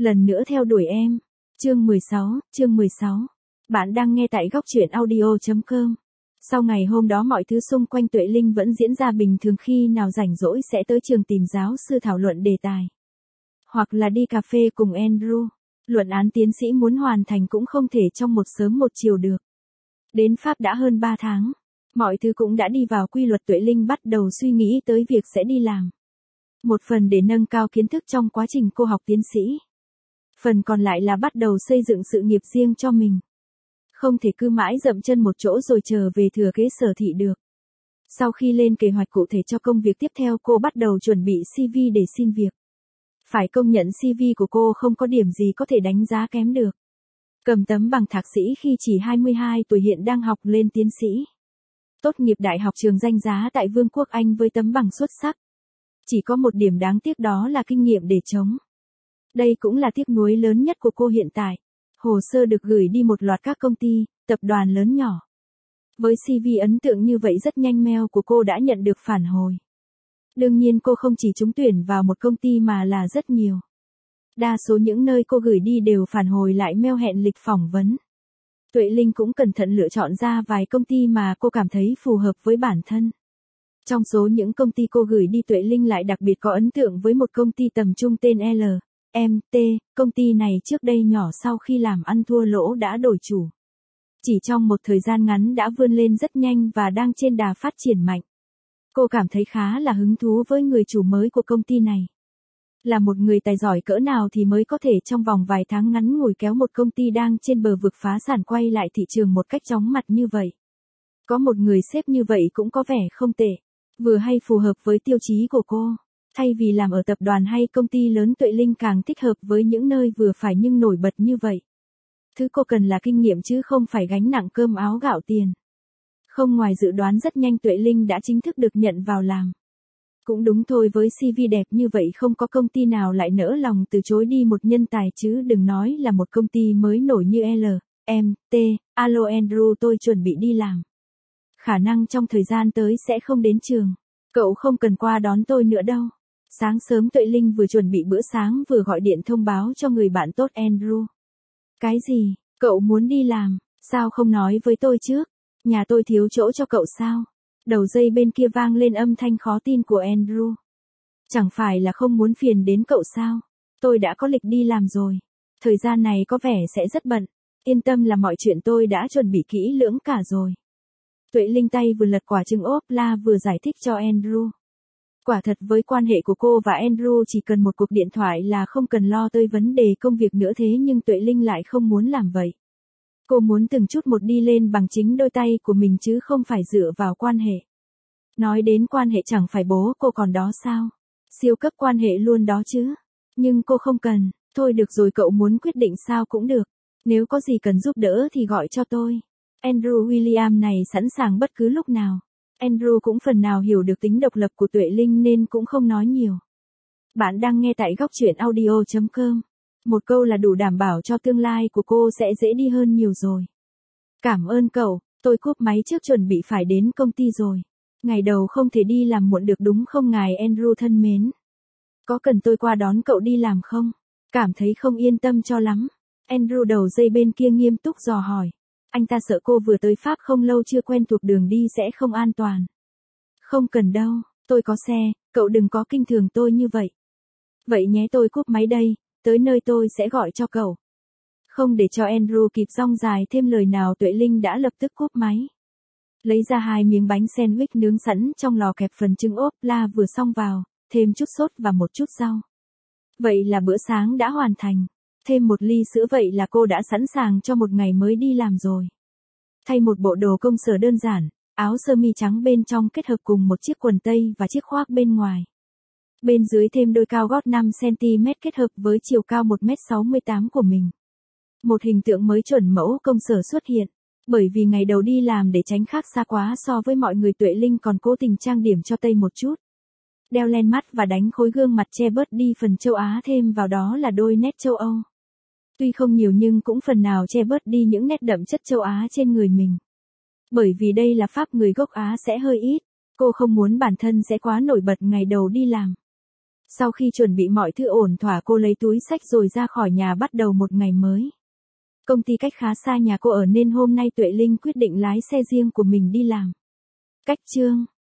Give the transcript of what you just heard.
Lần nữa theo đuổi em. Chương 16. Bạn đang nghe tại góc truyện audio.com. Sau ngày hôm đó mọi thứ xung quanh Tuệ Linh vẫn diễn ra bình thường, khi nào rảnh rỗi sẽ tới trường tìm giáo sư thảo luận đề tài. Hoặc là đi cà phê cùng Andrew. Luận án tiến sĩ muốn hoàn thành cũng không thể trong một sớm một chiều được. Đến Pháp đã hơn 3 tháng. Mọi thứ cũng đã đi vào quy luật. Tuệ Linh bắt đầu suy nghĩ tới việc sẽ đi làm. Một phần để nâng cao kiến thức trong quá trình cô học tiến sĩ. Phần còn lại là bắt đầu xây dựng sự nghiệp riêng cho mình. Không thể cứ mãi dậm chân một chỗ rồi chờ về thừa kế sở thị được. Sau khi lên kế hoạch cụ thể cho công việc tiếp theo, cô bắt đầu chuẩn bị CV để xin việc. Phải công nhận CV của cô không có điểm gì có thể đánh giá kém được. Cầm tấm bằng thạc sĩ khi chỉ 22 tuổi, hiện đang học lên tiến sĩ. Tốt nghiệp đại học trường danh giá tại Vương quốc Anh với tấm bằng xuất sắc. Chỉ có một điểm đáng tiếc, đó là kinh nghiệm để chống. Đây cũng là tiếc nuối lớn nhất của cô hiện tại. Hồ sơ được gửi đi một loạt các công ty, tập đoàn lớn nhỏ. Với CV ấn tượng như vậy, rất nhanh mail của cô đã nhận được phản hồi. Đương nhiên cô không chỉ trúng tuyển vào một công ty mà là rất nhiều. Đa số những nơi cô gửi đi đều phản hồi lại mail hẹn lịch phỏng vấn. Tuệ Linh cũng cẩn thận lựa chọn ra vài công ty mà cô cảm thấy phù hợp với bản thân. Trong số những công ty cô gửi đi, Tuệ Linh lại đặc biệt có ấn tượng với một công ty tầm trung tên LMT. Công ty này trước đây nhỏ, sau khi làm ăn thua lỗ đã đổi chủ. Chỉ trong một thời gian ngắn đã vươn lên rất nhanh và đang trên đà phát triển mạnh. Cô cảm thấy khá là hứng thú với người chủ mới của công ty này. Là một người tài giỏi cỡ nào thì mới có thể trong vòng vài tháng ngắn ngủi kéo một công ty đang trên bờ vực phá sản quay lại thị trường một cách chóng mặt như vậy. Có một người sếp như vậy cũng có vẻ không tệ. Vừa hay phù hợp với tiêu chí của cô. Thay vì làm ở tập đoàn hay công ty lớn, Tuệ Linh càng thích hợp với những nơi vừa phải nhưng nổi bật như vậy. Thứ cô cần là kinh nghiệm chứ không phải gánh nặng cơm áo gạo tiền. Không ngoài dự đoán, rất nhanh Tuệ Linh đã chính thức được nhận vào làm. Cũng đúng thôi, với CV đẹp như vậy không có công ty nào lại nỡ lòng từ chối đi một nhân tài, chứ đừng nói là một công ty mới nổi như LMT. Alo Andrew, tôi chuẩn bị đi làm. Khả năng trong thời gian tới sẽ không đến trường. Cậu không cần qua đón tôi nữa đâu. Sáng sớm Tuệ Linh vừa chuẩn bị bữa sáng vừa gọi điện thông báo cho người bạn tốt Andrew. Cái gì? Cậu muốn đi làm? Sao không nói với tôi trước? Nhà tôi thiếu chỗ cho cậu sao? Đầu dây bên kia vang lên âm thanh khó tin của Andrew. Chẳng phải là không muốn phiền đến cậu sao? Tôi đã có lịch đi làm rồi. Thời gian này có vẻ sẽ rất bận. Yên tâm là mọi chuyện tôi đã chuẩn bị kỹ lưỡng cả rồi. Tuệ Linh tay vừa lật quả trứng ốp la vừa giải thích cho Andrew. Quả thật với quan hệ của cô và Andrew chỉ cần một cuộc điện thoại là không cần lo tới vấn đề công việc nữa, thế nhưng Tuệ Linh lại không muốn làm vậy. Cô muốn từng chút một đi lên bằng chính đôi tay của mình chứ không phải dựa vào quan hệ. Nói đến quan hệ, chẳng phải bố cô còn đó sao? Siêu cấp quan hệ luôn đó chứ. Nhưng cô không cần. Thôi được rồi, cậu muốn quyết định sao cũng được. Nếu có gì cần giúp đỡ thì gọi cho tôi. Andrew William này sẵn sàng bất cứ lúc nào. Andrew cũng phần nào hiểu được tính độc lập của Tuệ Linh nên cũng không nói nhiều. Bạn đang nghe tại góc truyện audio.com. Một câu là đủ đảm bảo cho tương lai của cô sẽ dễ đi hơn nhiều rồi. Cảm ơn cậu, tôi cúp máy trước, chuẩn bị phải đến công ty rồi. Ngày đầu không thể đi làm muộn được đúng không ngài Andrew thân mến? Có cần tôi qua đón cậu đi làm không? Cảm thấy không yên tâm cho lắm. Andrew đầu dây bên kia nghiêm túc dò hỏi. Anh ta sợ cô vừa tới Pháp không lâu, chưa quen thuộc đường đi sẽ không an toàn. Không cần đâu, tôi có xe, cậu đừng có kinh thường tôi như vậy. Vậy nhé, tôi cúp máy đây, tới nơi tôi sẽ gọi cho cậu. Không để cho Andrew kịp dong dài thêm lời nào, Tuệ Linh đã lập tức cúp máy. Lấy ra 2 miếng bánh sandwich nướng sẵn trong lò, kẹp phần trứng ốp la vừa xong vào, thêm chút sốt và một chút rau. Vậy là bữa sáng đã hoàn thành. Thêm một ly sữa, vậy là cô đã sẵn sàng cho một ngày mới đi làm rồi. Thay một bộ đồ công sở đơn giản, áo sơ mi trắng bên trong kết hợp cùng một chiếc quần tây và chiếc khoác bên ngoài. Bên dưới thêm đôi cao gót 5cm kết hợp với chiều cao 1m68 của mình. Một hình tượng mới chuẩn mẫu công sở xuất hiện. Bởi vì ngày đầu đi làm, để tránh khác xa quá so với mọi người, Tuệ Linh còn cố tình trang điểm cho Tây một chút. Đeo len mắt và đánh khối gương mặt che bớt đi phần châu Á, thêm vào đó là đôi nét châu Âu. Tuy không nhiều nhưng cũng phần nào che bớt đi những nét đậm chất châu Á trên người mình. Bởi vì đây là Pháp, người gốc Á sẽ hơi ít. Cô không muốn bản thân sẽ quá nổi bật ngày đầu đi làm. Sau khi chuẩn bị mọi thứ ổn thỏa, cô lấy túi xách rồi ra khỏi nhà bắt đầu một ngày mới. Công ty cách khá xa nhà cô ở nên hôm nay Tuệ Linh quyết định lái xe riêng của mình đi làm. Cách chương